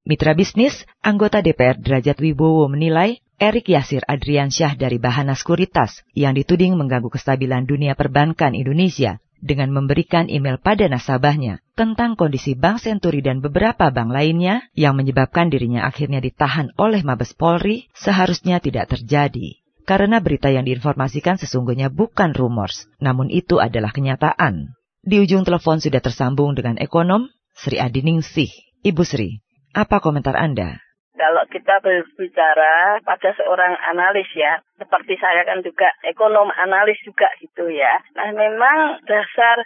Mitra bisnis, anggota DPR Derajat Wibowo menilai Erik Yasir Adriansyah dari Bahana Sekuritas yang dituding mengganggu kestabilan dunia perbankan Indonesia dengan memberikan email pada nasabahnya tentang kondisi Bank Senturi dan beberapa bank lainnya yang menyebabkan dirinya akhirnya ditahan oleh Mabes Polri seharusnya tidak terjadi. Karena berita yang diinformasikan sesungguhnya bukan rumors, namun itu adalah kenyataan. Di ujung telepon sudah tersambung dengan ekonom Sri Adiningsih. Ibu Sri, apa komentar Anda? Kalau kita berbicara pada seorang analis ya, seperti saya kan juga ekonom analis juga gitu ya. Nah memang dasar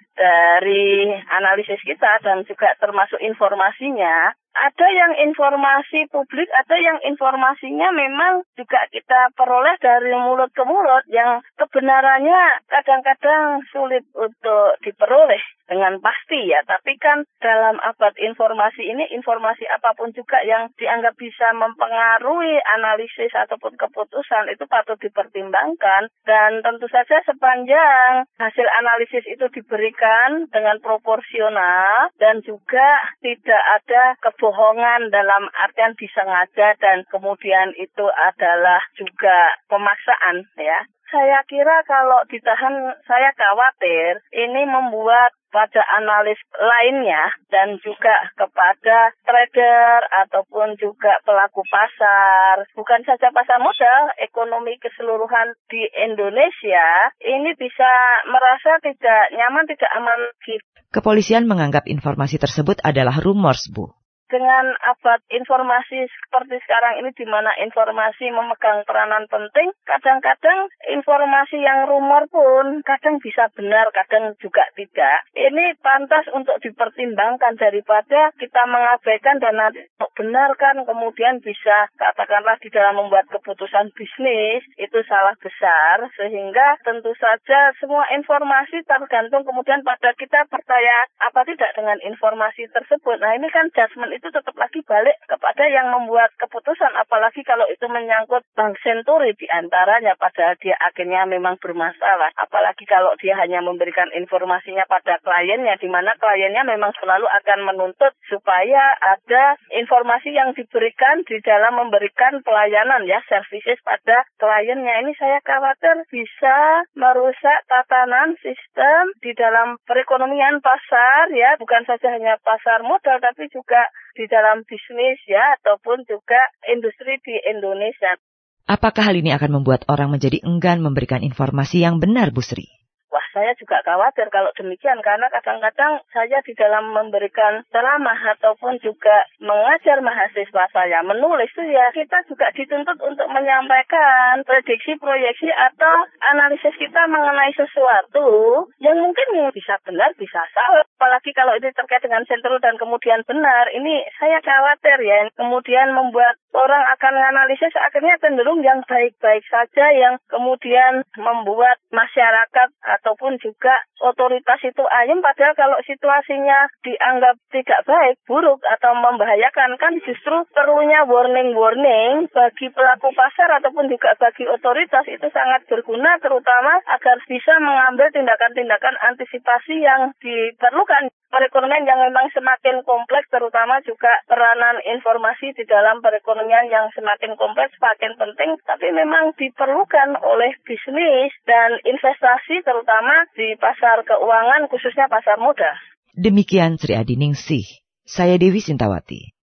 dari analisis kita dan juga termasuk informasinya, ada yang informasi publik, ada yang informasinya memang juga kita peroleh dari mulut ke mulut yang kebenarannya kadang-kadang sulit untuk diperoleh dengan pasti ya. Tapi kan dalam abad informasi ini, informasi apapun juga yang dianggap bisa mempengaruhi analisis ataupun keputusan itu patut dipertimbangkan. Dan tentu saja sepanjang hasil analisis itu diberikan dengan proporsional dan juga tidak ada kebohongan dalam artian disengaja dan kemudian itu adalah juga pemaksaan ya. Saya kira kalau ditahan, saya khawatir ini membuat pada analis lainnya dan juga kepada trader ataupun juga pelaku pasar, bukan saja pasar modal, ekonomi keseluruhan di Indonesia, ini bisa merasa tidak nyaman, tidak aman lagi. Kepolisian menganggap informasi tersebut adalah rumors, Bu. Dengan abad informasi seperti sekarang ini di mana informasi memegang peranan penting, kadang-kadang informasi yang rumor pun kadang bisa benar, kadang juga tidak. Ini pantas untuk dipertimbangkan daripada kita mengabaikan dan nanti benarkan kemudian bisa katakanlah di dalam membuat keputusan bisnis itu salah besar, sehingga tentu saja semua informasi tergantung kemudian pada kita percaya apa tidak dengan informasi tersebut. Nah ini kan judgement itu tetap lagi balik kepada yang membuat keputusan, apalagi kalau itu menyangkut Bank Senturi diantaranya, padahal dia akhirnya memang bermasalah. Apalagi kalau dia hanya memberikan informasinya pada kliennya, di mana kliennya memang selalu akan menuntut supaya ada informasi yang diberikan di dalam memberikan pelayanan ya, services pada kliennya. Ini saya khawatir bisa merusak tatanan sistem di dalam perekonomian pasar ya, bukan saja hanya pasar modal tapi juga di dalam bisnis ya, ataupun juga industri di Indonesia. Apakah hal ini akan membuat orang menjadi enggan memberikan informasi yang benar, Bu Sri? Wah, saya juga khawatir kalau demikian, karena kadang-kadang saya di dalam memberikan ceramah ataupun juga mengajar mahasiswa saya menulis itu ya, kita juga dituntut untuk menyampaikan prediksi, proyeksi atau analisis kita mengenai sesuatu yang mungkin bisa benar, bisa salah. Apalagi kalau ini terkait dengan sentral dan kemudian benar, ini saya khawatir ya, kemudian membuat orang akan menganalisis akhirnya cenderung yang baik-baik saja, yang kemudian membuat masyarakat ataupun juga otoritas itu ayem, padahal kalau situasinya dianggap tidak baik, buruk atau membahayakan, kan justru perlunya warning-warning bagi pelaku pasar ataupun juga bagi otoritas itu sangat berguna, terutama agar bisa mengambil tindakan-tindakan antisipasi yang diperlukan. Perekonomian yang memang semakin kompleks, terutama juga peranan informasi di dalam perekonomian yang semakin kompleks semakin penting, tapi memang diperlukan oleh bisnis dan investasi terutama di pasar keuangan, khususnya pasar modal. Demikian Sri Adiningsih. Saya Dewi Sintawati.